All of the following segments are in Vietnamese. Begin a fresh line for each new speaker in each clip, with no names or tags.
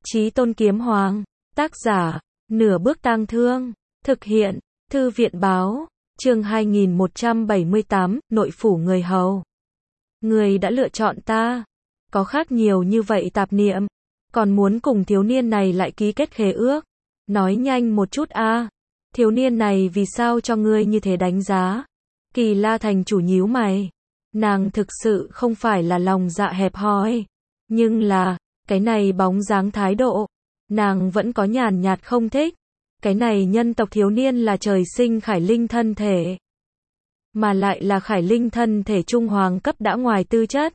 Chí Tôn Kiếm Hoàng, tác giả, Nửa Bước Tang Thương, thực hiện, Thư viện báo, chương 2178, nội phủ người hầu. Người đã lựa chọn ta, có khác nhiều như vậy tạp niệm, còn muốn cùng thiếu niên này lại ký kết khế ước. Nói nhanh một chút a, thiếu niên này vì sao cho ngươi như thế đánh giá? Kỳ La thành chủ nhíu mày, nàng thực sự không phải là lòng dạ hẹp hòi, nhưng là, cái này bóng dáng thái độ, nàng vẫn có nhàn nhạt không thích. Cái này nhân tộc thiếu niên là trời sinh khải linh thân thể, mà lại là khải linh thân thể trung hoàng cấp đã ngoài tư chất.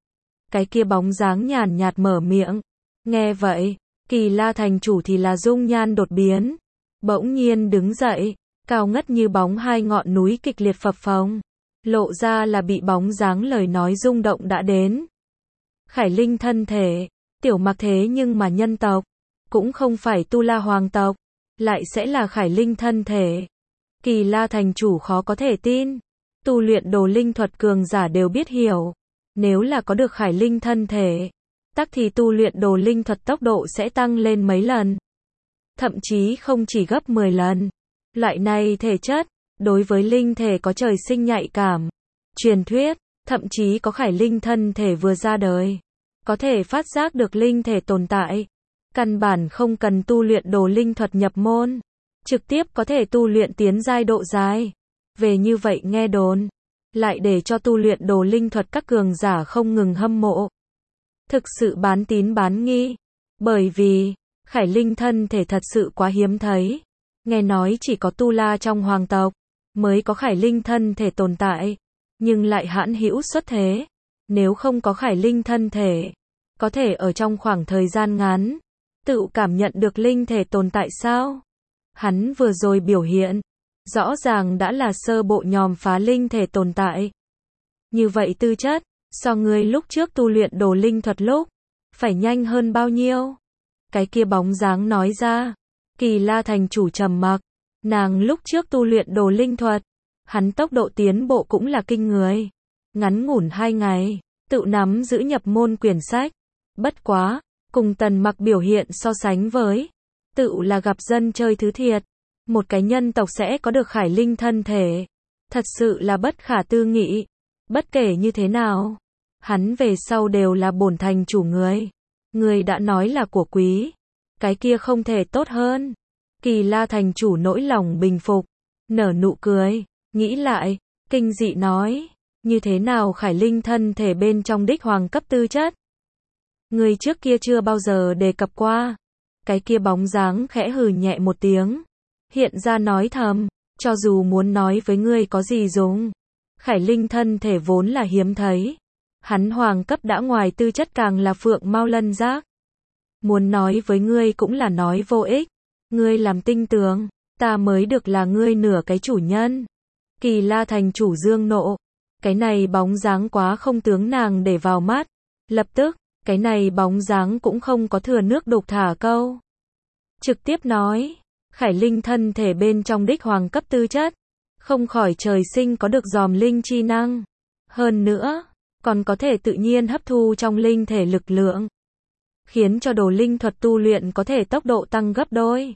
Cái kia bóng dáng nhàn nhạt mở miệng, nghe vậy, Kỳ La thành chủ thì là dung nhan đột biến, bỗng nhiên đứng dậy, cao ngất như bóng hai ngọn núi kịch liệt phập phồng, lộ ra là bị bóng dáng lời nói rung động đã đến. Khải linh thân thể, tiểu mặc thế nhưng mà nhân tộc, cũng không phải Tu La hoàng tộc, lại sẽ là khải linh thân thể. Kỳ La thành chủ khó có thể tin, tu luyện đồ linh thuật cường giả đều biết hiểu, nếu là có được khải linh thân thể, tắc thì tu luyện đồ linh thuật tốc độ sẽ tăng lên mấy lần, thậm chí không chỉ gấp 10 lần. Loại này thể chất, đối với linh thể có trời sinh nhạy cảm. Truyền thuyết, thậm chí có khải linh thân thể vừa ra đời, có thể phát giác được linh thể tồn tại. Căn bản không cần tu luyện đồ linh thuật nhập môn, trực tiếp có thể tu luyện tiến giai độ dài. Về như vậy nghe đồn, lại để cho tu luyện đồ linh thuật các cường giả không ngừng hâm mộ. Thực sự bán tín bán nghi, bởi vì, khải linh thân thể thật sự quá hiếm thấy. Nghe nói chỉ có Tu La trong hoàng tộc, mới có khải linh thân thể tồn tại, nhưng lại hãn hữu xuất thế. Nếu không có khải linh thân thể, có thể ở trong khoảng thời gian ngắn, tự cảm nhận được linh thể tồn tại sao? Hắn vừa rồi biểu hiện, rõ ràng đã là sơ bộ nhòm phá linh thể tồn tại. Như vậy tư chất, so người lúc trước tu luyện đồ linh thuật lúc, phải nhanh hơn bao nhiêu? Cái kia bóng dáng nói ra. Kỳ La thành chủ trầm mặc, nàng lúc trước tu luyện đồ linh thuật, hắn tốc độ tiến bộ cũng là kinh người. Ngắn ngủn 2 ngày, tự nắm giữ nhập môn quyển sách. Bất quá, cùng Tần Mặc biểu hiện so sánh với, tự là gặp dân chơi thứ thiệt. Một cái nhân tộc sẽ có được khải linh thân thể, thật sự là bất khả tư nghị. Bất kể như thế nào, hắn về sau đều là bổn thành chủ người. Người đã nói là của quý, cái kia không thể tốt hơn. Kỳ La thành chủ nỗi lòng bình phục, nở nụ cười, nghĩ lại, kinh dị nói, như thế nào khải linh thân thể bên trong đích hoàng cấp tư chất? Người trước kia chưa bao giờ đề cập qua. Cái kia bóng dáng khẽ hừ nhẹ một tiếng, hiện ra nói thầm, cho dù muốn nói với ngươi có gì dùng. Khải linh thân thể vốn là hiếm thấy, hắn hoàng cấp đã ngoài tư chất càng là phượng mao lân giác. Muốn nói với ngươi cũng là nói vô ích, ngươi làm tinh tường, ta mới được là ngươi nửa cái chủ nhân. Kỳ La thành chủ dương nộ, cái này bóng dáng quá không tướng nàng để vào mắt. Lập tức, cái này bóng dáng cũng không có thừa nước đục thả câu. Trực tiếp nói, khải linh thân thể bên trong đích hoàng cấp tư chất, không khỏi trời sinh có được dòm linh chi năng. Hơn nữa, còn có thể tự nhiên hấp thu trong linh thể lực lượng, khiến cho đồ linh thuật tu luyện có thể tốc độ tăng gấp đôi.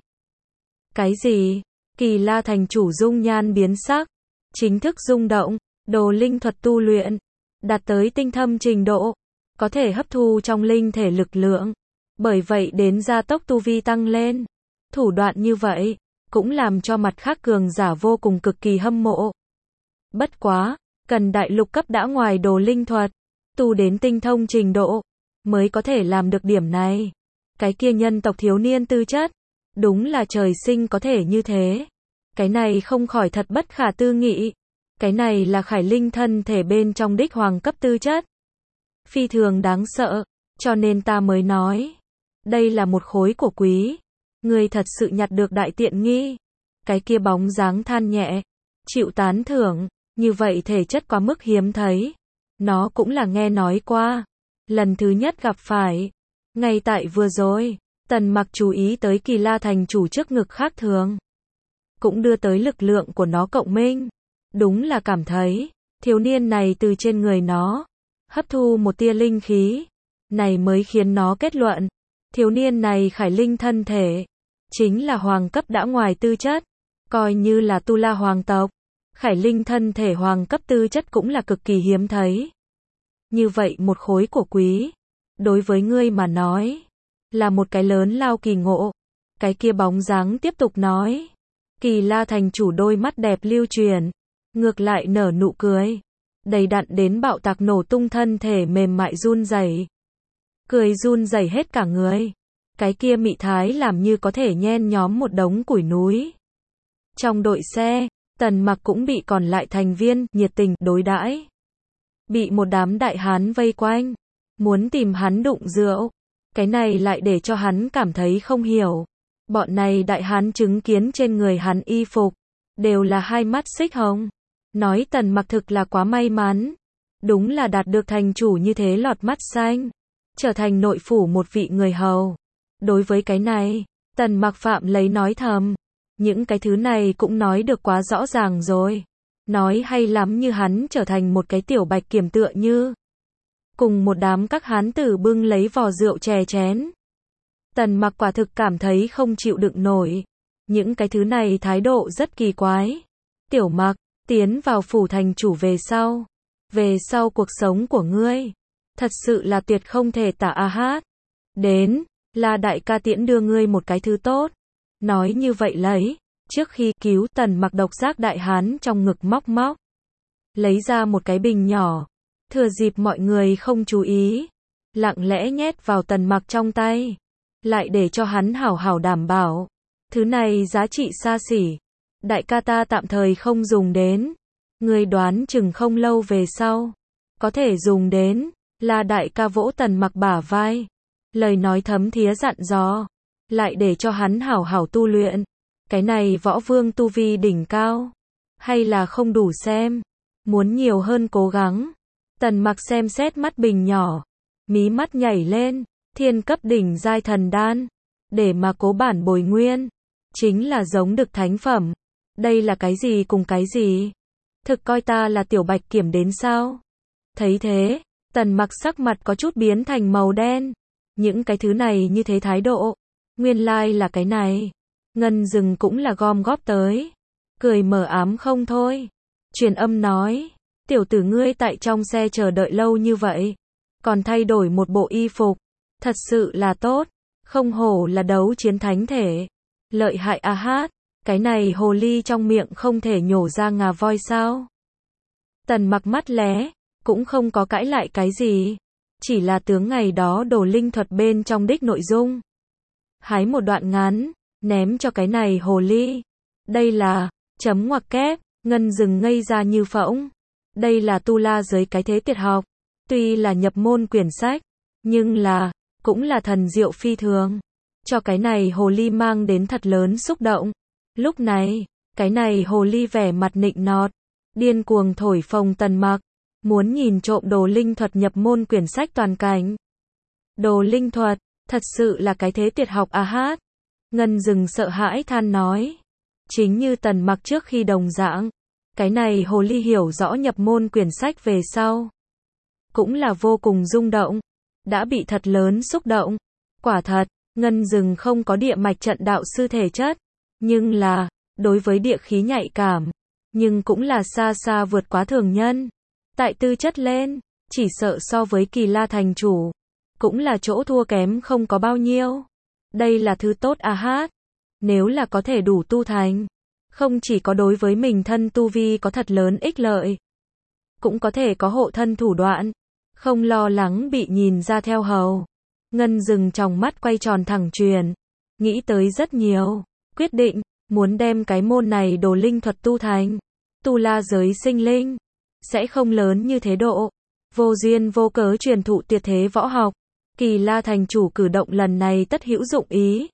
Cái gì? Kỳ La thành chủ dung nhan biến sắc, chính thức rung động, đồ linh thuật tu luyện, đạt tới tinh thâm trình độ, có thể hấp thu trong linh thể lực lượng, bởi vậy đến gia tốc tu vi tăng lên. Thủ đoạn như vậy, cũng làm cho mặt khác cường giả vô cùng cực kỳ hâm mộ. Bất quá, cần đại lục cấp đã ngoài đồ linh thuật, tu đến tinh thông trình độ, mới có thể làm được điểm này. Cái kia nhân tộc thiếu niên tư chất, đúng là trời sinh có thể như thế. Cái này không khỏi thật bất khả tư nghị. Cái này là khải linh thân thể bên trong đích hoàng cấp tư chất, phi thường đáng sợ, cho nên ta mới nói, đây là một khối của quý. Người thật sự nhặt được đại tiện nghi. Cái kia bóng dáng than nhẹ, chịu tán thưởng, như vậy thể chất quá mức hiếm thấy. Nó cũng là nghe nói qua, lần thứ nhất gặp phải. Ngay tại vừa rồi, Tần Mặc chú ý tới Kỳ La thành chủ trước ngực khác thường, cũng đưa tới lực lượng của nó cộng minh. Đúng là cảm thấy, thiếu niên này từ trên người nó, hấp thu một tia linh khí, này mới khiến nó kết luận, Thiếu niên này khải linh thân thể, chính là hoàng cấp đã ngoài tư chất, coi như là tu la hoàng tộc. Khải linh thân thể hoàng cấp tư chất cũng là cực kỳ hiếm thấy. Như vậy một khối của quý, đối với ngươi mà nói, là một cái lớn lao kỳ ngộ. Cái kia bóng dáng tiếp tục nói. Kỳ La thành chủ đôi mắt đẹp lưu chuyển, ngược lại nở nụ cười, đầy đặn đến bạo tạc nổ tung, thân thể mềm mại run rẩy. Cười run rẩy hết cả người. Cái kia mị thái làm như có thể nhen nhóm một đống củi núi. Trong đội xe, Tần Mặc cũng bị còn lại thành viên nhiệt tình đối đãi. Bị một đám đại hán vây quanh, muốn tìm hắn đụng rượu. Cái này lại để cho hắn cảm thấy không hiểu. Bọn này đại hán chứng kiến trên người hắn y phục, đều là hai mắt xích hồng. Nói Tần Mặc thực là quá may mắn. Đúng là đạt được thành chủ như thế lọt mắt xanh. Trở thành nội phủ một vị người hầu. Đối với cái này, Tần Mặc phạm lấy nói thầm. Những cái thứ này cũng nói được quá rõ ràng rồi. Nói hay lắm như hắn trở thành một cái tiểu bạch kiểm tựa như. Cùng một đám các hán tử bưng lấy vò rượu chè chén. Tần Mặc quả thực cảm thấy không chịu đựng nổi. Những cái thứ này thái độ rất kỳ quái. Tiểu Mặc, tiến vào phủ thành chủ về sau cuộc sống của ngươi, thật sự là tuyệt không thể tả a hát. Đến, là đại ca tiễn đưa ngươi một cái thứ tốt. Nói như vậy lấy, trước khi cứu Tần Mặc độc giác đại hán trong ngực móc lấy ra một cái bình nhỏ, thừa dịp mọi người không chú ý, lặng lẽ nhét vào Tần Mặc trong tay, lại để cho hắn hảo hảo đảm bảo, thứ này giá trị xa xỉ, đại ca ta tạm thời không dùng đến, ngươi đoán chừng không lâu về sau có thể dùng đến. Là đại ca vỗ Tần Mặc bả vai, lời nói thấm thía dặn dò, lại để cho hắn hảo hảo tu luyện. Cái này võ vương tu vi đỉnh cao, hay là không đủ xem, muốn nhiều hơn cố gắng. Tần Mặc xem xét mắt bình nhỏ, mí mắt nhảy lên, thiên cấp đỉnh giai thần đan, để mà cố bản bồi nguyên, chính là giống được thánh phẩm. Đây là cái gì cùng cái gì? Thực coi ta là tiểu bạch kiểm đến sao? Thấy thế, Tần Mặc sắc mặt có chút biến thành màu đen. Những cái thứ này như thế thái độ, nguyên lai là cái này. Ngân Dừng cũng là gom góp tới, cười mờ ám không thôi. Truyền âm nói, tiểu tử ngươi tại trong xe chờ đợi lâu như vậy, còn thay đổi một bộ y phục, thật sự là tốt, không hổ là đấu chiến thánh thể. Lợi hại a hát, cái này hồ ly trong miệng không thể nhổ ra ngà voi sao? Tần Mặc mắt lé, cũng không có cãi lại cái gì, chỉ là tướng ngày đó đồ linh thuật bên trong đích nội dung. Hái một đoạn ngắn, ném cho cái này hồ ly. Đây là, chấm ngoặc kép, Ngân Dừng ngây ra như phỗng. Đây là tu la giới cái thế tuyệt học. Tuy là nhập môn quyển sách, nhưng là, cũng là thần diệu phi thường. Cho cái này hồ ly mang đến thật lớn xúc động. Lúc này, cái này hồ ly vẻ mặt nịnh nọt, điên cuồng thổi phồng Tần Mặc, muốn nhìn trộm đồ linh thuật nhập môn quyển sách toàn cảnh. Đồ linh thuật, thật sự là cái thế tuyệt học a hát. Ngân Dừng sợ hãi than nói. Chính như Tần Mặc trước khi đồng dạng, cái này hồ ly hiểu rõ nhập môn quyển sách về sau, cũng là vô cùng rung động, đã bị thật lớn xúc động. Quả thật, Ngân Dừng không có địa mạch trận đạo sư thể chất, nhưng là, đối với địa khí nhạy cảm, nhưng cũng là xa xa vượt quá thường nhân. Tại tư chất lên, chỉ sợ so với Kỳ La thành chủ, cũng là chỗ thua kém không có bao nhiêu. Đây là thứ tốt a hát. Nếu là có thể đủ tu thành, không chỉ có đối với mình thân tu vi có thật lớn ích lợi, cũng có thể có hộ thân thủ đoạn, không lo lắng bị nhìn ra theo hầu. Ngân Dừng trong mắt quay tròn thẳng truyền, nghĩ tới rất nhiều, quyết định, muốn đem cái môn này đồ linh thuật tu thành. Tu la giới sinh linh, sẽ không lớn như thế độ, vô duyên vô cớ truyền thụ tuyệt thế võ học. Kỳ La thành chủ cử động lần này tất hữu dụng ý.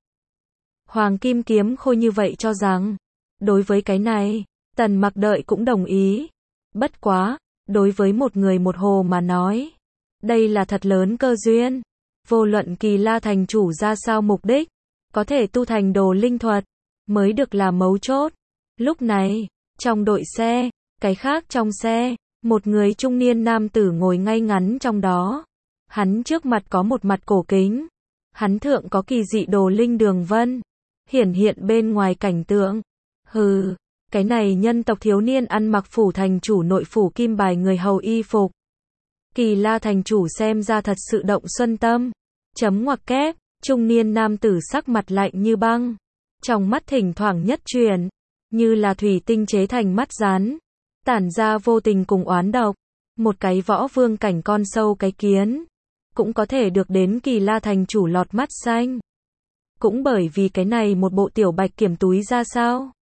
Hoàng Kim Kiếm Khôi như vậy cho rằng, đối với cái này, Tần Mặc đợi cũng đồng ý. Bất quá, đối với một người một hồ mà nói, đây là thật lớn cơ duyên. Vô luận Kỳ La thành chủ ra sao mục đích, có thể tu thành đồ linh thuật, mới được là mấu chốt. Lúc này, trong đội xe, cái khác trong xe, một người trung niên nam tử ngồi ngay ngắn trong đó. Hắn trước mặt có một mặt cổ kính, Hắn thượng có kỳ dị đồ linh đường vân, hiển hiện bên ngoài cảnh tượng. Hừ, cái này nhân tộc thiếu niên ăn mặc phủ thành chủ nội phủ kim bài người hầu y phục. Kỳ La thành chủ xem ra thật sự động xuân tâm. Chấm ngoặc kép, trung niên nam tử sắc mặt lạnh như băng. Trong mắt thỉnh thoảng nhất chuyển, như là thủy tinh chế thành mắt rắn, tản ra vô tình cùng oán độc. Một cái võ vương cảnh con sâu cái kiến, cũng có thể được đến Kỳ La thành chủ lọt mắt xanh. Cũng bởi vì cái này một bộ tiểu bạch kiểm túi ra sao?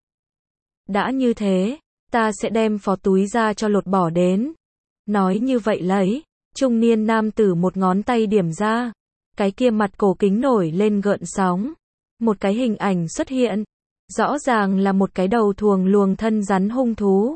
Đã như thế, ta sẽ đem phó túi ra cho lột bỏ đến. Nói như vậy lấy, trung niên nam tử một ngón tay điểm ra, cái kia mặt cổ kính nổi lên gợn sóng. Một cái hình ảnh xuất hiện, rõ ràng là một cái đầu thuồng luồng thân rắn hung thú.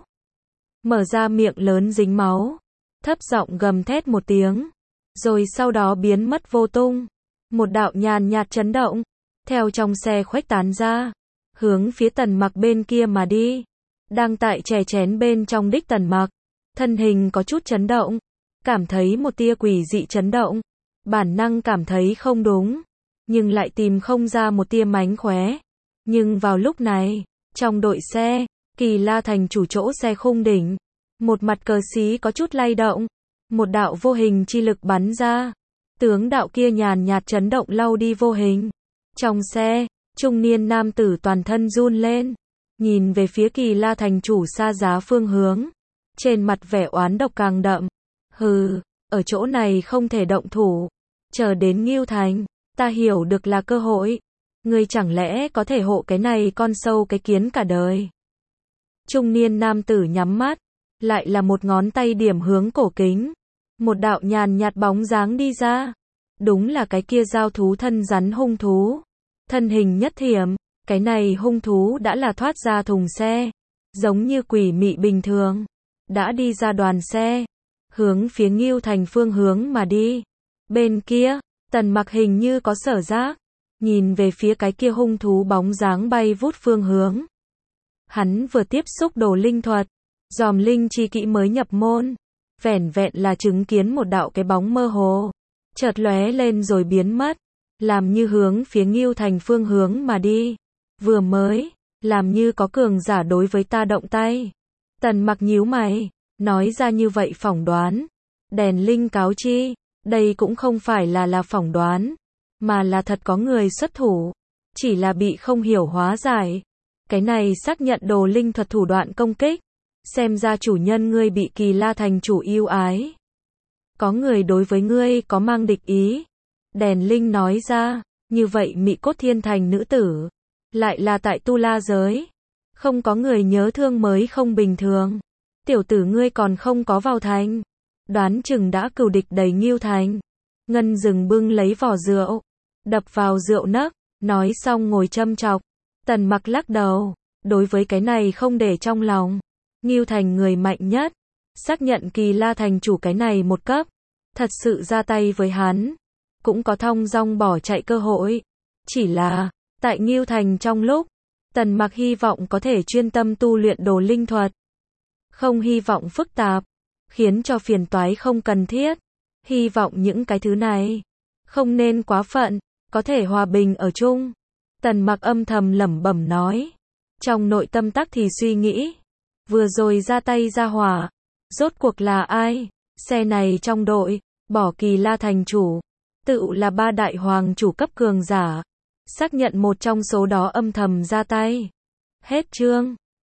Mở ra miệng lớn dính máu, thấp giọng gầm thét một tiếng, rồi sau đó biến mất vô tung. Một đạo nhàn nhạt chấn động, theo trong xe khuếch tán ra, hướng phía Tần Mặc bên kia mà đi. Đang tại chè chén bên trong đích Tần Mặc, thân hình có chút chấn động, cảm thấy một tia quỷ dị chấn động, bản năng cảm thấy không đúng, nhưng lại tìm không ra một tia mánh khóe. Nhưng vào lúc này, trong đội xe, Kỳ La thành chủ chỗ xe khung đỉnh, một mặt cờ xí có chút lay động, một đạo vô hình chi lực bắn ra, tướng đạo kia nhàn nhạt chấn động lau đi vô hình. Trong xe, trung niên nam tử toàn thân run lên, nhìn về phía Kỳ La thành chủ xa giá phương hướng, trên mặt vẻ oán độc càng đậm. Hừ, ở chỗ này không thể động thủ, chờ đến Ngưu Thành, ta hiểu được là cơ hội. Ngươi chẳng lẽ có thể hộ cái này con sâu cái kiến cả đời? Trung niên nam tử nhắm mắt, lại là một ngón tay điểm hướng cổ kính, một đạo nhàn nhạt bóng dáng đi ra. Đúng là cái kia giao thú thân rắn hung thú. Thân hình nhất thiểm, cái này hung thú đã là thoát ra thùng xe, giống như quỷ mị bình thường, đã đi ra đoàn xe, hướng phía Ngưu Thành phương hướng mà đi. Bên kia, Tần Mặc hình như có sở giác, nhìn về phía cái kia hung thú bóng dáng bay vút phương hướng. Hắn vừa tiếp xúc đồ linh thuật, dòm linh chi kỹ mới nhập môn, vẻn vẹn là chứng kiến một đạo cái bóng mơ hồ, chợt lóe lên rồi biến mất, làm như hướng phía Ngưu Thành phương hướng mà đi. Vừa mới, làm như có cường giả đối với ta động tay. Tần Mặc nhíu mày, nói ra như vậy phỏng đoán. Đèn linh cáo chi, đây cũng không phải là phỏng đoán, mà là thật có người xuất thủ, chỉ là bị không hiểu hóa giải. Cái này xác nhận đồ linh thuật thủ đoạn công kích, xem ra chủ nhân ngươi bị Kỳ La thành chủ yêu ái. Có người đối với ngươi có mang địch ý. Đèn linh nói ra, như vậy Mị Cốt Thiên thành nữ tử, lại là tại Tu La giới, không có người nhớ thương mới không bình thường. Tiểu tử ngươi còn không có vào thành, đoán chừng đã cừu địch đầy Ngưu Thành. Ngân Dừng bưng lấy vỏ rượu, đập vào rượu nấc, nói xong ngồi châm chọc. Tần Mặc lắc đầu, đối với cái này không để trong lòng. Ngưu Thành người mạnh nhất, xác nhận Kỳ La thành chủ cái này một cấp, thật sự ra tay với hắn, cũng có thong dong bỏ chạy cơ hội. Chỉ là, tại Ngưu Thành trong lúc, Tần Mặc hy vọng có thể chuyên tâm tu luyện đồ linh thuật, không hy vọng phức tạp, khiến cho phiền toái không cần thiết. Hy vọng những cái thứ này không nên quá phận, có thể hòa bình ở chung. Tần Mặc âm thầm lẩm bẩm nói, trong nội tâm tắc thì suy nghĩ, vừa rồi ra tay ra hỏa, rốt cuộc là ai? Xe này trong đội, bỏ Kỳ La thành chủ, tự là ba đại hoàng chủ cấp cường giả, xác nhận một trong số đó âm thầm ra tay. Hết chương.